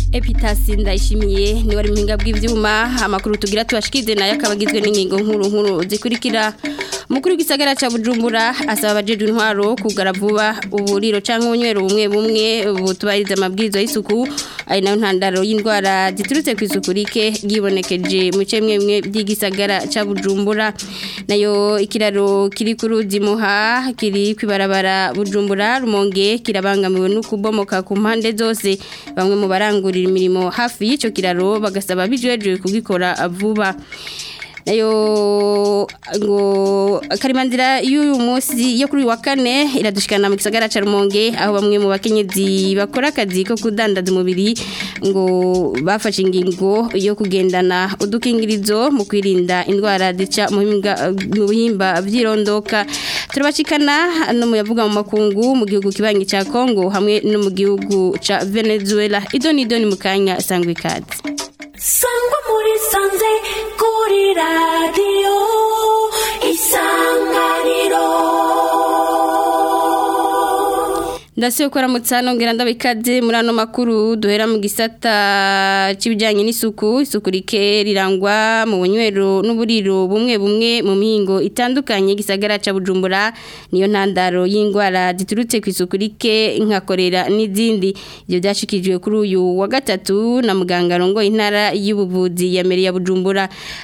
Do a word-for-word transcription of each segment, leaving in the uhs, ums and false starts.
Epitasi ndayishimiye ni wari mpinga bw'ivyuma amakuru tugira tubashikize nayo akabagizwe n'ingingo nkuru nkuru zikurikira Mukuru w'igisagara ca Bujumbura asaba abajeje intwaro kugara vuba uburiro canke ubunywero bumwe bumwe butubariza amabwirizwa y'isuku ari nayo ntandaro y'indwara ziturutse ku isuku rike gibonekeje mu cemwe mwe by'igisagara ca Bujumbura nayo ikiraro kiri ku ruzi Muha kiri kwibarabara Bujumbura Rumonge kirabangamiwe no kubomoka ku mpande zose bamwe mu barangurira imirimo hafi y'ico kiraro bagasaba bijejwe kugikora vuba nayo ngo karimandira y'uyu munsi yo kuri wa kane iradushikana mu gisagara ca Rumonge aho bamwe mu bakenyezi bakora akazi ko kudandaza umubiri ngo bafashe ingingo yo kugendana udukingirizo mu kwirinda indwara zica mu bihimba vyirondoka turabashikana no muyavuga mu makungu mu gihugu kibanyi ca Kongo hamwe no mu gihugu ca Venezuela idoni idoni mukanya sangwe kazi Sangwa muri sanze kuri radio Isanganiro Ndasiyo kwa ramutsano ngira ndabikaze muri ano makuru duhera mu gisata c'ibijanye n'isuku isuku rike rirangwa mu bunywero n'uburiro bumwe bumwe mu mihingo itandukanye gisagara ca Bujumbura niyo ntandaro y'ingwara ziturutse ku isuku rike nkakorera n'izindi ibyo byashikijwe kuri uyu wa gatatu na muganga rongo intara y'ubuvuzi ya Meri ya Bujumbura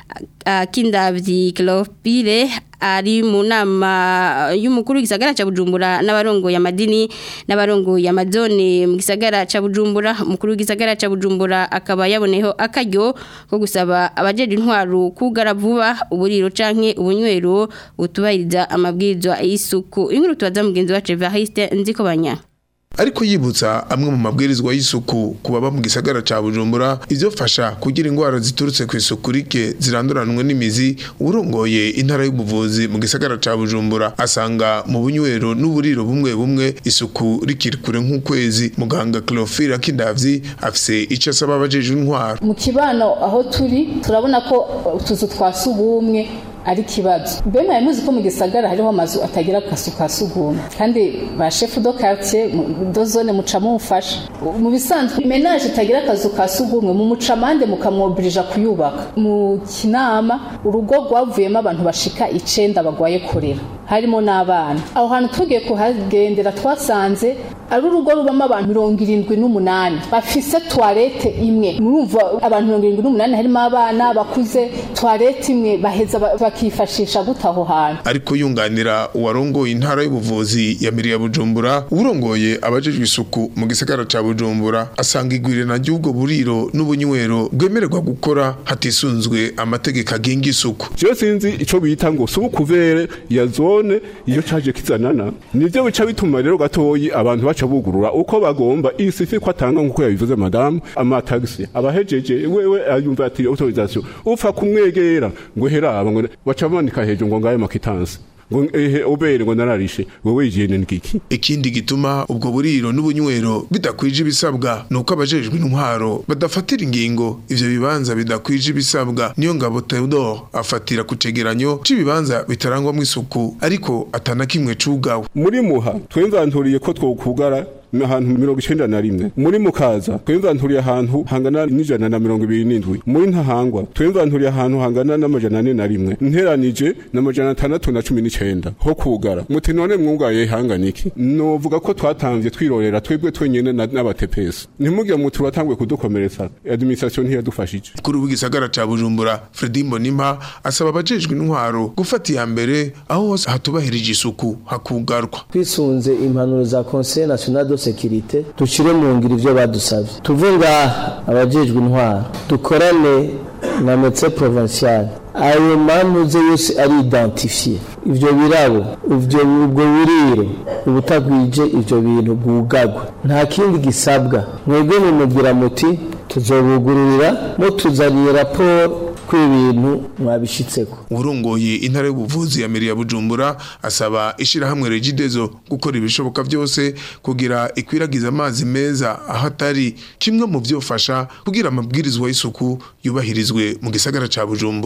Kindavyi Clopile ari mu nama y'umukuru w'igisagara ca Bujumbura n'abarongo ya madini n'abarongo ya mazone mu gisagara ca Bujumbura umukuru w'igisagara ca Bujumbura akaba yaboneho akaryo ko gusaba abajeje intwaro kugara vuba uburiro canke ubunywero utubahiriza amabwirizwa y'isuku inkuru tubaza mugenzi wacu Evariste Nzikobanya ariko yibutsa amwe mu mabwirizwa y'isuku kubaba mu gisagara ca Bujumbura ivyofasha kugira ingwara ziturutse ku isuku rike ziranduranwe n'imizi urongoye intara y'ubuvuzi mu gisagara ca Bujumbura asanga mu bunywero n'uburiro bumwe bumwe isuku rikiri kure nk'ukwezi muganga Clofira Kindavyi afise ico asaba abajeje intwaro mu kibano aho turi turabona ko utuzu twasubumwe ari kibazo bema yamuzi ko mu gisagara hariho amazu atagira kasuka suguma kandi ba chef de quartier do zone mucamo ufasha mu bisanzwe menage itagira kazu kasugumwe mu mucamande mukamwobrija kuyubaka mu kinama urugo rwavuyemo abantu bashika icenda bagwaye korera harimo n'abana aho hantu tugiye kuhagendera twasanze ari urugo rubamo abantu mirongo irindwi n'umunani bafise toilette imwe murumva abantu mirongo irindwi n'umunani harimo abana bakuze toilette imwe baheza bakifashisha gutaho hantu ariko yunganira uwarongoye intara y'ubuvuzi ya Meri ya Bujumbura urongoye abajejwe isuku mu gisagara ca Bujumbura asanga igwirena ry'ubwo buriro n'ubunywero bwemererwa gukora hatisunzwe amategeko agenga isuku je sinzi ico bita ngo subukuvere ya zone iyo caje kizanana nivyo bica bituma rero gatoyi abantu baca bugurura uko bagomba isifi ko atanga nkuko yabivuze madame ama taxi abahejeje wewe ayumva ati autorisation upfa kumwegera ngo heraba ngo baca banika hejo ngo ngaye makitansi ngo ehe obere ngo nararishe wewe yijene nkiki ikindi gituma ubwo buriro n'ubunywero bidakwije ibisabwa nuko abajejwe intwaro badafatira ingingo ivyo bibanza bidakwije ibisabwa niyo ngabo Theodore afatira ku cegeranyo c'ibibanza bitarangwa mu isuku ariko atana kimwe cugawe muri Muha twemvanturiye ko twokugara ahantu mirongo icenda na rimwe muri Mukaza twemvanturiye ahantu hangana n'ijana na mirongo ibiri n'indwi muri Ntahangwa twemvanturiye ahantu hangana n'amajana ane na rimwe nteranije n'amajana atandatu na cumi n'icenda ho kugara muti none mwugaye hangana iki novuga ko twatanvye twirorera twebwe twenyene n'abatepesi ntimugiye mu turatangwe kudukomeretsa administration ntiyadufashije kuri ubugisagara ca Bujumbura Fredy Mbonimpa asaba abajejwe intwaro gufata iya mbere aho hose hatubahirije isuku hakugarwa twisunze impanuro za Conseil National de Sécurité tushire mu ngira ivyo badusavye tuvuga abajejwe intwaro dukorane na médecin provincial ayo manuze yose ari identifié ivyo birabo ivyo ubwo buriro ubutagwije ivyo bintu bwugagwa nta kindi gisabwa mwebwe mumugira muti tuzobugururira mo tuzaniye raporo kw'ibintu mwabishitseko urongoye intara y'ubuvuzi ya Meri ya Bujumbura asaba ishira hamwe Regidezo gukora ibishoboka byose kugira ikwiragiza amazi meza aho atari kimwe mu vyofasha kugira amabwirizwa y'isuku yubahirizwe mu gisagara ca Bujumbura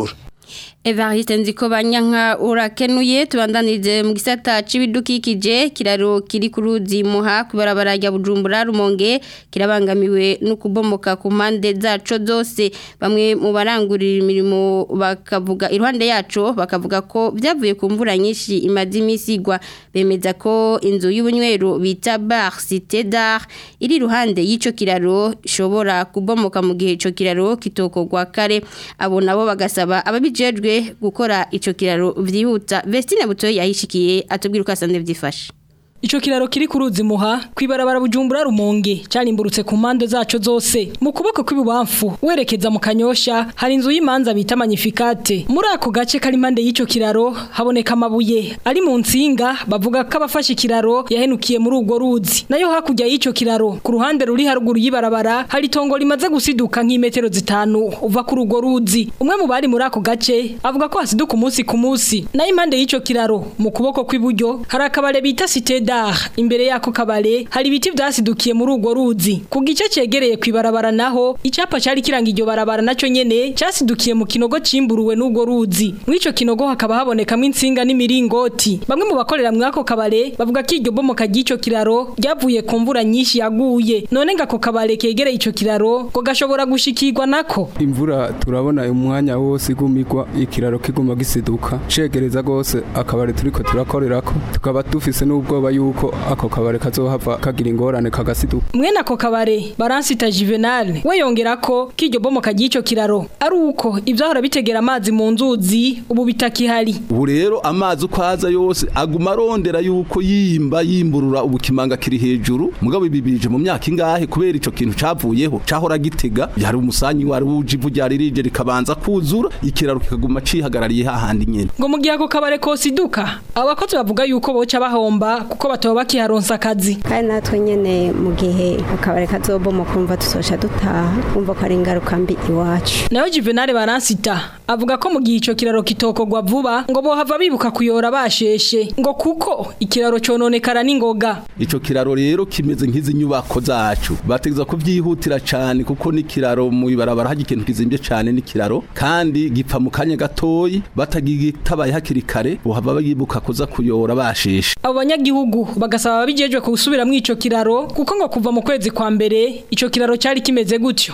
Evariste Nziko Banyanka urakenuye tubandanije mu gisata c'ibidukikije kiraro kiri ku ruzi Muha kubarabara rya Bujumbura Rumonge kirabangamiwe no kubomoka ku mpande zaco zose bamwe mu barangurira imirimo bakavuga iruhande yaco bakavuga ko byavuye ku mvura nyinshi imaze imisigwa bemeza ko inzu y'ubunywero bita Bar Cité d'Art iri ruhande y'ico kiraro ishobora kubomoka mu gihe ico kiraro kitokogwa kare abo nabo bagasaba ababijejwe gukora ico kiraro vyihuta. Vestine Butoyi yahishikiye atubwira uko asanze vyifashe. Ico kiraro kiri ku ruzi Muha kwibarabara Bujumbura Rumonge carimburutse ku mpande zaco zose mu kuboko kw'ibubamfu werekeza mu Kanyosha hari inzu y'imanza bita Magnificate muri ako gace kari impande y'ico kiraro haboneka amabuye ari mu nsinga bavuga ko abafashe kiraro yahenukiye muri urwo ruzi nayo hakurya y'ico kiraro ku ruhande ruri haruguru y'ibarabara hari tongo rimaze gusiduka nk'imetero zitanu uva kuri urwo ruzi umwe mu bari muri ako gace avuga ko hasiduka umunsi ku munsi nayo impande y'ico kiraro mu kuboko kw'iburyo hari akabare bita Cité imbere yako kabare hari ibiti vyasidukiye muri urwo ruzi ku gice cegereye kwibarabara naho icapa cari kiranga iryo barabara naco nyene cyasidukiye mu kinogo cimburuwe n'urwo ruzi mwico kinogo hakaba habonekamo insinga n'imiringoti bamwe mu bakorera mu ako kabare bavuga ko iryo bomoka ry'ico kiraro ryavuye ku mvura nyinshi yaguye none ngako kabare kegereye ico kiraro ko gashobora gushikirwa nako imvura turabona umwanya wose igumigwa ikiraro kiguma gisiduka cegereza gose akabare turiko turakorerako tukaba dufise n'ubwoba yuko ako kabare kazohava kagira ingorane kagasiduka mwene ako kabare Baransita Juvenal we yongera ko kiryo bomoka ry'ico kiraro ari uko ivyahora bitegera amazi mu nzuzi ubu bitakihari ubu rero amazi uko aza yose aguma arondera yuko yimba yimburura ubukimanga kiri hejuru mugabo ibibije mu myaka ingahe kubera ico kintu cavuyeho cahora gitega yari umusanyi wari uje ivu ryari rije rikabanza kuzura ikiraro kikaguma cihagarariye hahandi nyene ngo mu gihe ako kabare kosiduka abakozi bavuga yuko boca bahomba kuko batoba bakiharonsa akazi kandi natwe nyene mu gihe akabare kazobomoka kumva tusosha dutaha kumva ko ari ingaruka mbi iwacu nayo Juvenal Baransita avuga ko mu gihe ico kiraro kitokogwa vuba ngo bohava bibuka kuyora basheshe ngo kuko ikiraro cononekara n'ingoga ico kiraro rero kimeze nk'izi nyubako zacu bategeza kuvyihutira cyane kuko ni kiraro mu ibarabara haje ikintu kizimbye cyane ni kiraro kandi gipfa mu kanya gatoyi batagitabaye hakiri kare bohava bibuka kuza kuyora basheshe abo banyagihugu bagasaba ababijejwe kusubira mu ico kiraro kuko ngo kuva mu kwezi kwa mbere ico kiraro cyari kimeze gutyo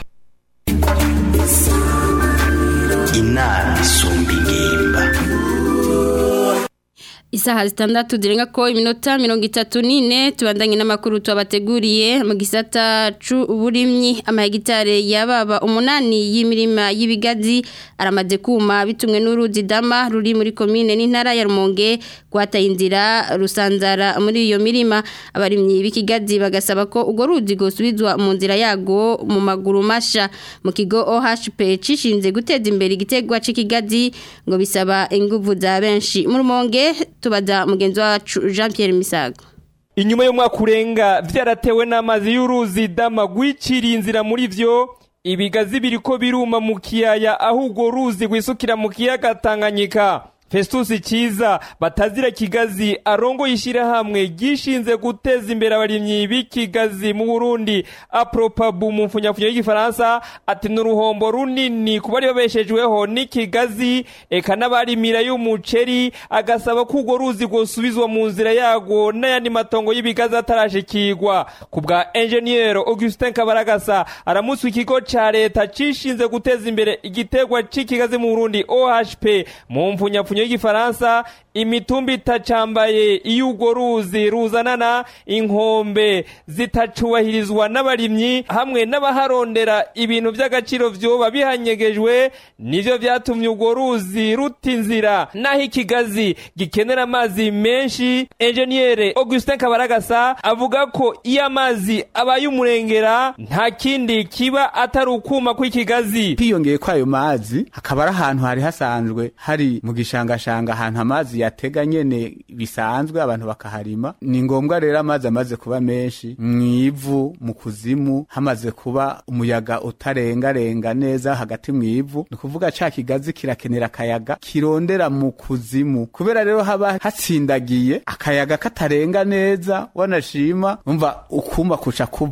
inama isumba ingimba Isaha zitandatu zirenga ko iminota mirongo itatu n'ine tubandanye n'amakuru tubateguriye mu gisata c'uburimyi amahegitare yababa umunani y'imirima y'ibigazi aramaze kuma bitumwe n'uruzi Dama ruri muri commune n'intara ya Rumonge gwataye inzira rusanzara muri iyo mirima abarimyi b'ikigazi bagasaba ko ugo ruzi gosubizwa mu nzira yago mu maguru masha mu kigo O H P cishinze guteza imbere igitegwa c'ikigazi ngo bisaba inguvu za benshi mu Rumonge tubaza mugenzi wacu Jean Pierre Misago inyuma y'umwaka urenga vyaratewe n'amazi y'uruzi Dama gwicira inzira muri vyo ibigazi biriko biruma mu kiyaya ahubwo ruzi gwisukira mu kiyaga Tanganyika Festus Kiza batazira kigazi arongo yishira hamwe gishinze guteza imbere abarimyi b'ikigazi mu Burundi apropabu mu mfunyafunyo y'igifaransa ati n'uruhombo runini kubari babeshejweho n'ikigazi eka n'abarimira y'umuceri agasaba ko ugo ruzi gosubizwa mu nzira yago n'ayandi matongo y'ibigazi atarashikirwa kubwa engineer Augustin Kabaragasa aramutswe ikigo ca leta cishinze guteza imbere igitegwa c'ikigazi mu Burundi O H P mu mfunyafunyo y'igifaransa imitumba itacambaye iyugo ruzi ruzanana inkombe zitacubahirizwa n'abarimyi hamwe n'abaharondera ibintu by'agaciro vyoba bihanyegejwe nivyo vyatumye ugo ruzi ruta inzira naho ikigazi gikenera amazi menshi engineer Augustin Kabaragasa avuga ko iyo amazi abaye umurengera nta kindi kiba atari ukuma kw'ikigazi hiyongeye kwayo mazi hakaba ari ahantu hari hasanzwe hari mu gishangashanga ahantu amazi yatega nyene bisanzwe abantu bakaharima ni ngombwa rero amazi amaze kuba menshi mwivu mu kuzimu hamaze kuba umuyaga utarengarenga neza hagati mwivu ni kuvuga ca kigazi kirakenera akayaga kirondera mu kuzimu kubera rero haba hatsindagiye akayaga katarenga neza wanashima umva ukuma kuca kuva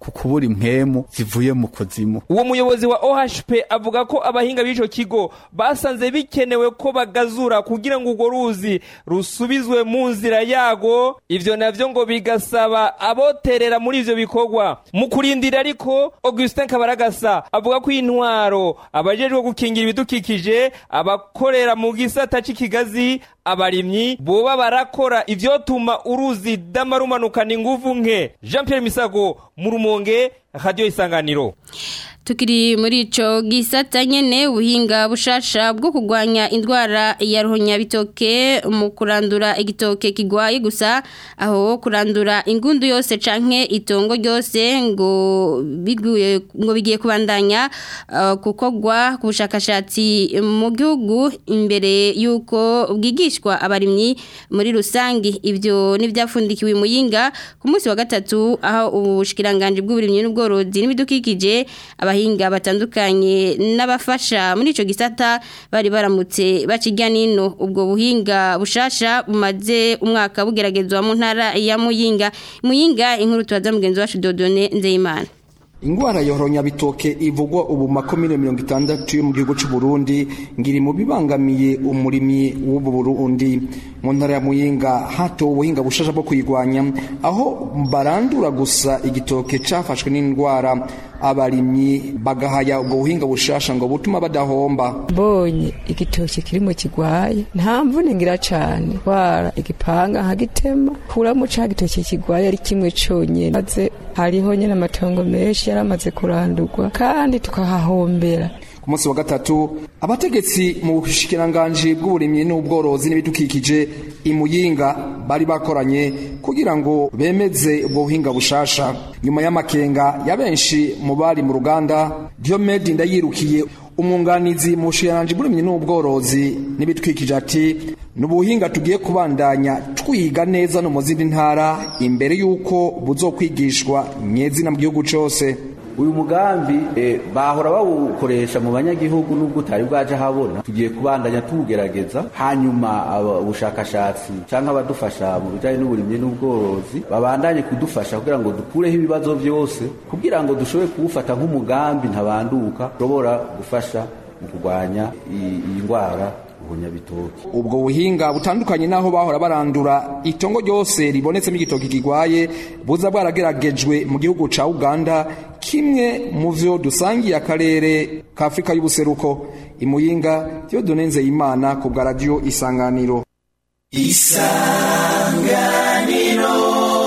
ku kubura impwemu zivuye mu kuzimu. Uwo muyobozi wa O H P avuga ko abahinga b'ico kigo basanze bikenewe ko bagazura kugira ngo urwo ruzi rusubizwe mu nzira yago, ivyo navyo ngo bigasaba aboterera muri ivyo bikorwa. Mu kurindira ariko Augustin Kabaragasa avuga ko intwaro abajejwe gukingira ibidukikije, abakorera mu gisata c'ikigazi, abarimyi boba barakora ivyotuma uruzi damarumanukana inguvu nke. Jean Pierre Misago mu Rumonge, Radio Isanganiro. Tukiri muri ico gisata nyene ubuhinga bushasha bwo kugwanya indwara ya ruhonyabitoke mu kurandura igitoke kigwaye gusa aho kurandura ingundu yose canke itongo ryose ngo biguye ngo bigiye kubandanya uh, kukogwa ku bushakashatsi mu gihugu imbere yuko bwigishwa abarimyi muri rusangi. Ivyo nivyafundikiwe Muyinga ku munsi wa gatatu aho ubushikiranganje bw'uburimyi n'ubworozi n'ibidukikije abahinga batandukanye n'abafasha muri ico gisata bari baramutse bakijya nino. Ubwo buhinga bushasha bumaze umwaka bugeragezwa mu ntara ya Muyinga. Muyinga inkuru tubaza mugenzi wacu Dodone Nzeyimana. Ingwara yoronya bitoke ivugwa ubu makomine mirongo itandatu yo mu gihugu cy'u Burundi ngiri mu bibangamiye umurimyi w'ubu Burundi. Mu ntara ya Muyinga hato ubuhinga bushasha bwo kuyigwanya aho barandura gusa igitoke cafashwe n'indwara, abarimyi bagahaya ubwo buhinga bushasha ngo butuma badahomba. Bonye igitoke kirimo kigwaye nta mvune ngira cyane wara igipanga hagitema kuramo ca gitoke kigwaye ari kimwe conyene, maze hariho nyene amatongo menshi yaramaze kurandurwa kandi tukahahombera. Ku munsi wa gatatu abategetsi mu bushikiranganje bw'uburimyi n'ubworozi n'ibidukikije Imuyinga bari bakoranye kugira ngo bemeze ubwo buhinga bushasha. Nyuma y'amakenga ya benshi mu bari mu ruganda, Diomede Ndayirukiye umwunganizi mu bushikiranganje bw'uburimyi n'ubworozi n'ibidukikije ati nubuhinga tugiye kubandanya twiga neza no mu zindi ntara imbere yuko buzokwigishwa nyezi na mu gihugu cyose. Uyu mugambi eh, bahora bawukoresha mu banyagihugu nubwo utari bwaje habona, tugiye kubandanya tugerageza hanyuma ubushakashatsi canke abadufasha mu bijanye n'uburimyi n'ubworozi babandanye kudufasha kugira ngo dukureho ibibazo byose kugira ngo dushobore kuwufata nk'umugambi ntabanduka ushobora gufasha mu kurwanya iyi ndwara ubunyabitoki. Ubwo buhinga butandukanye naho bahora barandura itongo ryose ribonetsemo igitoki kigwaye buza bwarageragejwe mu gihugu ca Uganda, kimwe mu vyo dusangiye akarere ka Afrika y'ubuseruko. Imuyinga Dieudonne Nzeyimana ku bwa Radio Isanganiro. Isanganiro.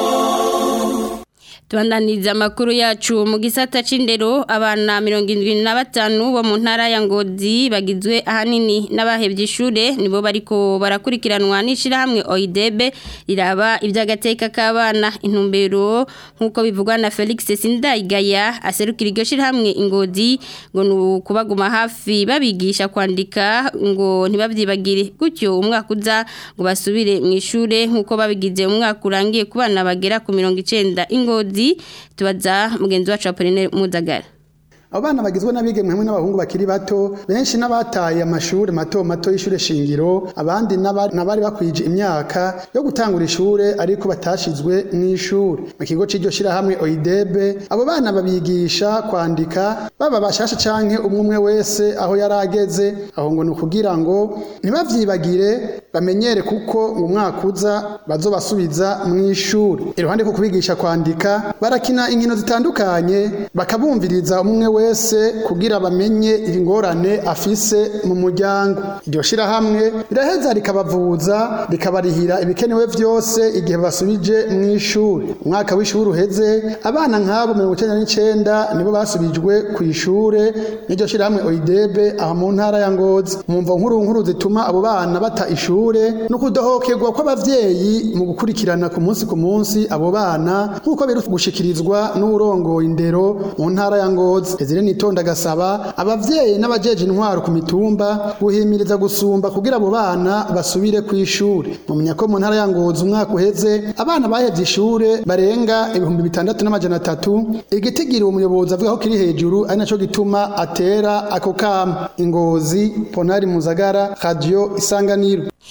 Tuandaniza makuru yacu mu gisata c'indero, abana mirongo indwi na batanu bo mu ntara ya Ngozi bagizwe ahanini n'abahevye ishure nibo bariko barakurikiranwa n'ishirahamwe O I D B riraba ivy'agateka k'abana. Intumbero nkuko bivugwa na Felix Sindayigaya aserukira iryo shirahamwe Ingozi ngo nukubaguma hafi babigisha kwandika ngo ntibavyibagire, gutyo umwaka uza ngo basubire mu ishure nkuko babigize umwaka urangiye ku bana bagera ku mirongo icenda. Ingozi tubaza mugenzi wacu Apollinaire Mudagara. Abana bagizwe n'abigeme hamwe n'abahungu bakiri bato, benshi n'abataye amashuri mato mato y'ishure shingiro, abandi nabari bakwije imyaka yo gutangura ishure ariko batashizwe n'ishure. Mu kigo c'iryo shirahamwe O I D B abo bana babigisha kwandika baba bashasha canke umwe umwe wese aho yarageze, aho ngo nukugira ngo ntibavyibagire bamenyere kuko mu mwaka uza bazobasubiza mu ishure. Iruhande ko kubigisha kwandika barakina inkino zitandukanye bakabumviriza umwe wese kugira bamenye ingorane afise mu muryango. Iryo shirahamwe riraheza rikabavuza rikabarihira ibikenewe vyose igihe basubije mu ishure. Umwaka w'ishure uheze abana nk'abo mirongo icenda n'icenda nibo basubijwe ku ishure n'iryo shirahamwe O I D B aho mu ntara ya Ngozi. Mumvo nkuru nkuru zituma abo bana bata ishure no kudohokerwa kw'abavyeyi mu gukurikirana ku munsi ku munsi abo bana nkuko biri gushikirizwa n'urongoye indero mu ntara ya Ngozi. Ezire Nitonda gasaba abavyeyi n'abajeje intwaro ku mitumba guhimiriza gusumba kugira abo bana basubire ku ishure. Mu myaka mu ntara ya Ngozi umwaka uheze abana bahevye ishure barenga ibihumbi bitandatu n'amajana atatu, igitigiri umuyobozi avuga ko kiri hejuru ari naco gituma atera ako kama. Ingozi, Ponari Muzagara, Radio Isanganiro.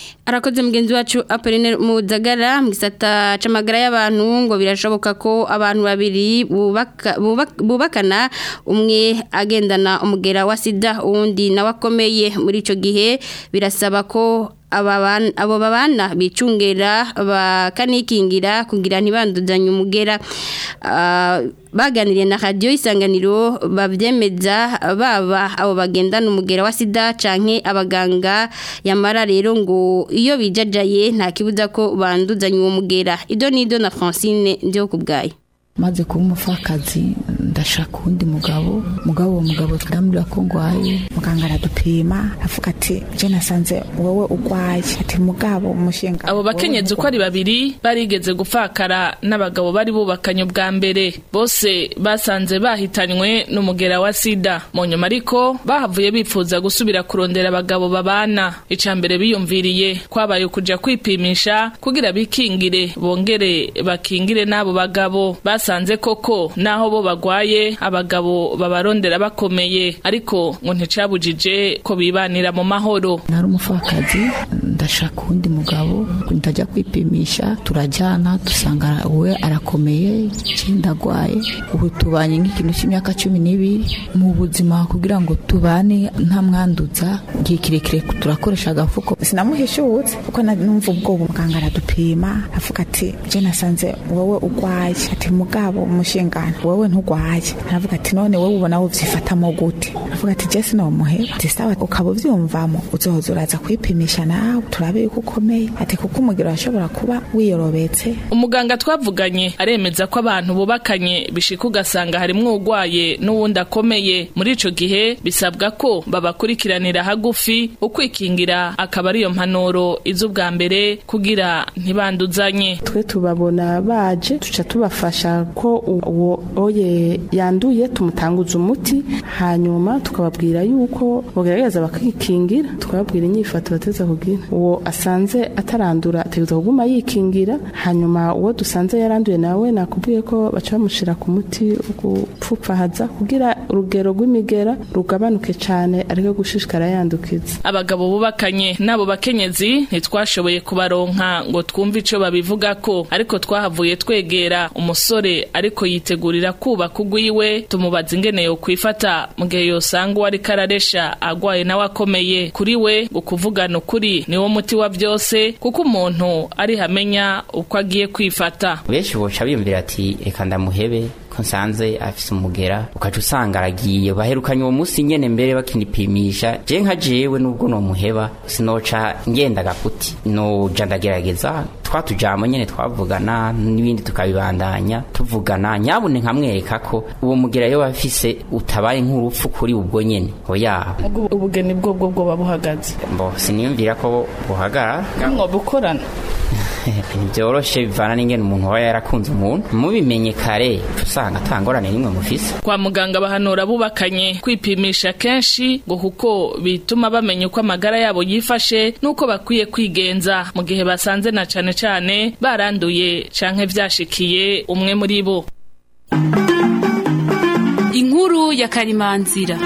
Arakoze mugenzi wacu Apollinaire Muzagara mu gisata c'amagara y'abantu ngo birashoboka ko abantu babiri bubaka bubakana umwe agendana umugera wa sida uwundi nawe akomeye muri ico gihe birasaba ko abo babana bicungera bakanikingira kugira ntibanduzanye umugera baganiriye na radio Isanganiro bavyemeza baba abo bagendana umugera wa sida canke abaganga yamara rero ngo iyo bijajaye nta kibuza ko banduzanye uwo mugera ido nido na Francine ndio kubgaye maze kuba umufakazi ndashaka undi mugabo mugabo uwo mugabo twamubwira ko ngwaye muganga aradupima avuga ati je nasanze wowe ugwaye ati mugabo umushinga abo bakenyezi uko ari babiri barigeze gufakara n'abagabo bari bubakanye ubwa mbere bose basanze bahitanywe n'umugera wa sida mu nyuma ariko bahavuye bipfuza gusubira kurondera abagabo babana icambere biyumviriye kwabaye kuja kwipimisha kugira bikingire bongere bakingire n'abo bagabo basanze koko naho bo bagwaye abagabo babarondera bakomeye ariko ngo nticabujije ko bibanira mu mahoro. Nari umufakazi ndashaka undi mugabo ndajya kwipimisha turajyana dusanga we arakomeye ndagwaye ubu tubanye nk'ikintu cy'imyaka cumi n'ibiri mu buzima kugira ngo tubane nta mwanduza gihe kirekire turakoresha agafuko sinamuhishutse kuko numva ubwoba muganga aradupima avuga ati je nasanze wowe ugwaye ati mugabo umushingana wowe ntugwaye aravuga ati none wowe ubona wo vyifatamo gute avuga ati je sinomuhe ati sawa ukaba uvyumvamo uzohoza uraza kwipimisha nawe turabe yuko ukomeye ati kuko umugero ashobora kuba wiyorobetse. Umuganga twavuganye aremeza ko abantu bubakanye bishika ugasanga harimwo ugwaye n'uwundi akomeye muri ico gihe bisabwa ko babakurikiranira hagufi ukwikingira akaba ariyo mpanuro iz'ubwa mbere kugira ntibanduzanye. Twe tubabona baje tuca tubafasha ko uwo oye yanduye tumutanguza umuti hanyuma tukababwira yuko bogerageza bakikingira tukababwira inyifato bateza kugira uwo asanze atarandura ategeza kuguma yikingira hanyuma uwo dusanze yaranduye nawe nakubwiye ko baca bamushira ku muti ugupfupfahaza kugira urugero rw'imigera rugabanuke cyane ariko gushishikara yandukiza. Abagabo bubakanye nabo bakenyezi ntitwashoboye kubaronka ngo twumve ico babivuga ko ariko twahavuye twegera umusore ariko yitegurira kuba kugwiwe tumubaza ingene yo kwifata mu gihe yosanga wari kararesha agwaye nawe akomeye kuri we ukuvugana ukuri niwo muti wa byose kuko umuntu ari hamenya uko agiye kwifata. Benshi boca biyumvira ati reka ndamuhebe konsanze afise umugera ukaje usanga aragiye baherukanye uwo musi nyene mbere bakinipimisha je nka jewe nubwo no muheba sinoca ngenda gakuti no jandagerageza twatujamo nyene twavugana n'ibindi tukabibandanya tuvugana nyabune nkamwereka ko uwo mugera yo bafise utabaye nk'urupfu kuri ubwo nyene oya ubugeni bwo bwo bwo babuhagaze mbo siniyumvira ko buhagara mwo bukorana byoroshe bivana n'ingene umuntu wa yarakunze umuntu mubimenye kare usanga atangorane nimwe mufise. Kwa muganga bahanura bubakanye kwipimisha kenshi ngo kuko bituma bamenya uko amagara yabo yifashe nuko bakwiye kwigenza mu gihe basanze na cane cane baranduye canke vyashikiye umwe muri bo. Inkuru ya Karimanzira.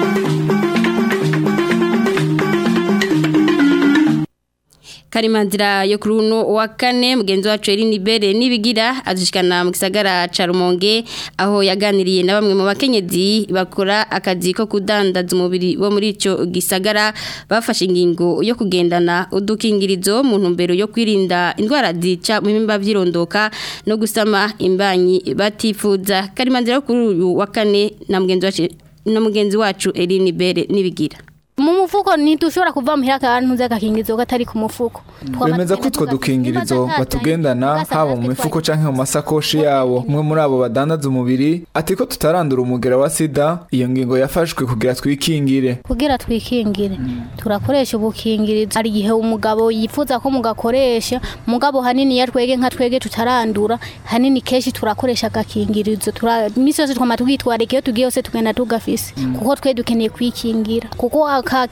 Karimanzira yo kuri uno wa kane mugenzi wacu Eline Bere nibigira adushikana mu gisagara ca Rumonge aho yaganiriye na bamwe mu bakenyezi bakora akazi ko kudandaza umubiri bo muri ico gisagara bafashe ingingo yo kugendana udukingirizo mu ntumbero yo kwirinda indwara zica mu mimba vyirondoka no gusama imbanyi batifuza. Karimanzira yo kuri uyu wa kane na mugenzi wacu na mugenzi wacu Eline Bere nibigira mu mufuko ntidushobora kuva muhira kantu z'agakingirizo gatari ku mufuko. Bemeza ko utwo dukingirizo batugendana haba mu mifuko canke mu masakoshi yabo. Umwe muri abo badandaza umubiri ati ko tutarandura umugera wa sida iyo ngingo yafashwe kugira twikingire. Kugira twikingire turakoresha ubukingirizo ari gihe umugabo yifuza ko mugakoresha mugabo hanini ya twege nka twege tutarandura hanini keshi turakoresha agakingirizo tura misozi twamatugitwareke iyo tugiye yose tugenda tugafise kuko twe dukeneye kwikingira kuko akaki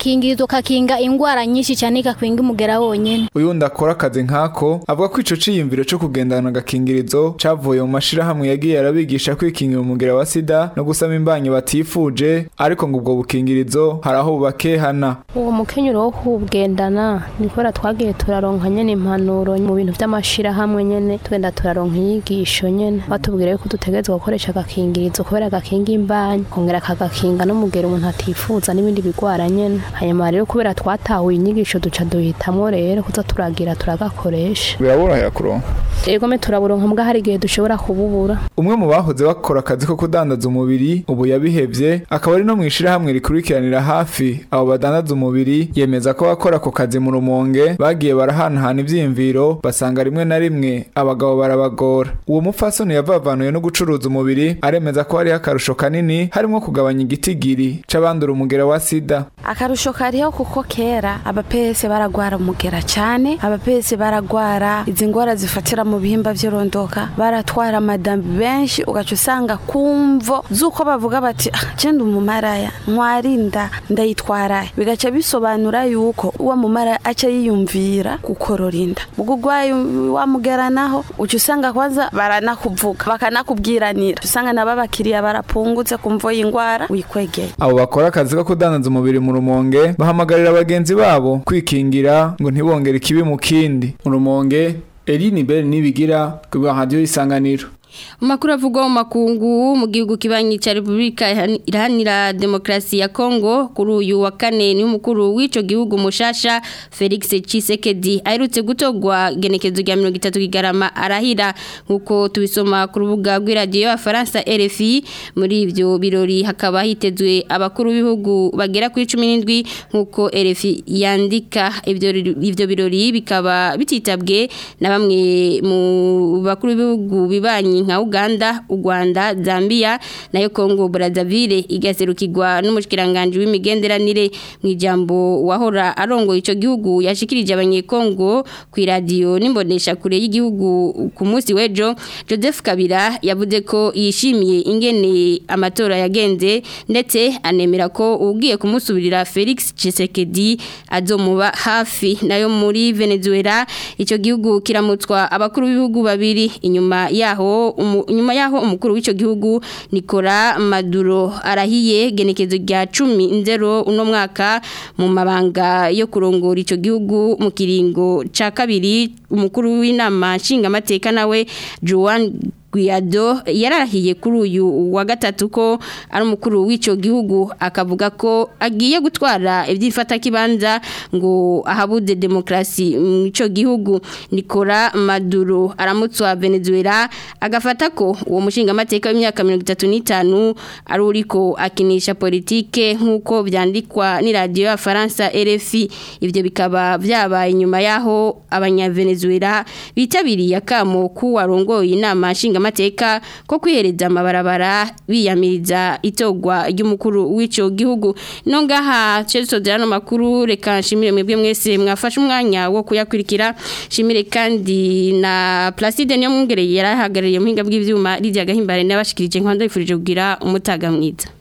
agakingirizo kakinga ingwara nyinshi cyane kakwinga umugera wonyene. Uyu ndakora akazi nkako avuga ko ico ciyumviro cyo kugendana agakingirizo cavuye mu mashira hamwe yagiye arabigisha kwikingira umugera wa sida no gusama imbanyi batifuje ariko ngo ubwo bukingirizo haraho bubakehana. Uwo mukenyuro wo kugendana nikora twagiye turaronka nyene impanuro mu bintu by'amashira hamwe nyene twenda turaronka inyigisho nyene batubwira yuko dutegezwe gukoresha agakingirizo kubera agakinga imbanyi kongera kagakinga no mugera umuntu atifuza n'ibindi bigwara nyene. Hanyuma rero kubera twatahuye inyigisho duca duhitamwo rero kuza turagira turagakoresha. Biraborohera kuronka. Ego me turaburonka mbwa hari gihe dushobora kububura. Umwe mu bahoze bakora akazi ko kudandaza umubiri ubu yabihevye akaba ari no mwishira hamwe rikurikiranira hafi abo badandaza umubiri yemeza ko bakora ko kazi mu Rumonge bagiye barahanahana ivyimviro basanga rimwe na rimwe abagabo barabagora. Uwo mupfasoni yavavanuye no gucuruza umubiri aremeza ko ari akarusho kanini harimo kugabanya igitigiri c'abandura umugera wa sida. Akarusho kariho kuko kera abapese baragwara umugera cyane, abapese baragwara izi ngwara zifatira mu bihimba by'urondoka, baratwara madame benshi ugaca usanga kumvo zuko bavuga bati cyenda umumaraya ntwarinda ndayitwara, bigaca bisobanura yuko uwa mumara aca yiyumvira gukororinda bugugwaye wamugeranaho uca usanga kwanza baranakuvuga bakanakubwiranira usanga nababakiriya barapungutse kumvo y'ingwara wikwegeye. Abo bakora akazi ko kudandaza umubiri mu Rumonge bahamagarira abagenzi babo kwikingira ngo ntibongere ikibi mu kindi. Mu Rumonge Eline Bell nibigira ku radio Isanganiro. Makuru avugwa mu makungu mu gihugu kibanyi ca Republika Iharanira Demokrasi ya Kongo kuri uyu wa kane ni umukuru w'ico gihugu mushasha Felix Tshisekedi aherutse gutogwa genekezo rya mirongo itatu Kigarama arahira nkuko tubisoma ku rubuga rw'iradio ya Faransa R F I. Muri ivyo birori hakaba hitezwe abakuru b'ibihugu bagera kuri cumi n'indwi nkuko R F I yandika. Ivyo ivyo birori bikaba bititabwe na bamwe mu bakuru b'ibihugu bibanyi nka Uganda, u Rwanda, Zambia nayo Congo Brazzaville igaserukirwa n'umushikiranganje w'imigenderanire. Mu ijambo wahora arongo ico gihugu yashikirije abanyekongo ku radio n'imbonesha kure y'igihugu ku munsi wejo, Joseph Kabila yavuze ko yishimiye ingene amatora yagenze ndetse anemera ko ugiye kumusubirira Felix Tshisekedi azomuba hafi. Nayo muri Venezuela ico gihugu kiramutswa abakuru b'ibihugu babiri inyuma yaho Umu, nyuma yaho umukuru w'ico gihugu Nicolas Maduro arahiye genekezo rya cumi nzero uno mwaka mu mabanga yo kurongora ico gihugu mu kiringo ca kabiri. Umukuru w'inama nshingamateka nawe Juan Guaido yararahiye kuri uyu wa gatatu ko ari umukuru w'ico gihugu akavuga ko agiye gutwara ivyifata kibanza ngo ahabuze demokrasi mu gihugu. Nicolas Maduro aramutswa Venezuela agafata ko uwo mushinga amateka w'imyaka mirongo itatu n'itanu ari uriko akinisha politike nkuko vyandikwa ni radio ya Faransa R F I. Ivyo bikaba vyabaye nyuma yaho abanya Venezuela bitabiriye akamo ku warongoye inama nshinga amateka ko kwihereza amabarabara biyamiriza itogwa ry'umukuru w'ico gihugu. No ngaha Chelsea Derano makuru reka nshimire mwebwe mwese mwafashe umwanya wo kuyakurikira. Shimire kandi na Placide niyo mwongereye yarahagarariye muhinga bw'ivyuma Lydia Gahimbare n'abashikirije nkwanda yifurije kugira umutaga mwiza.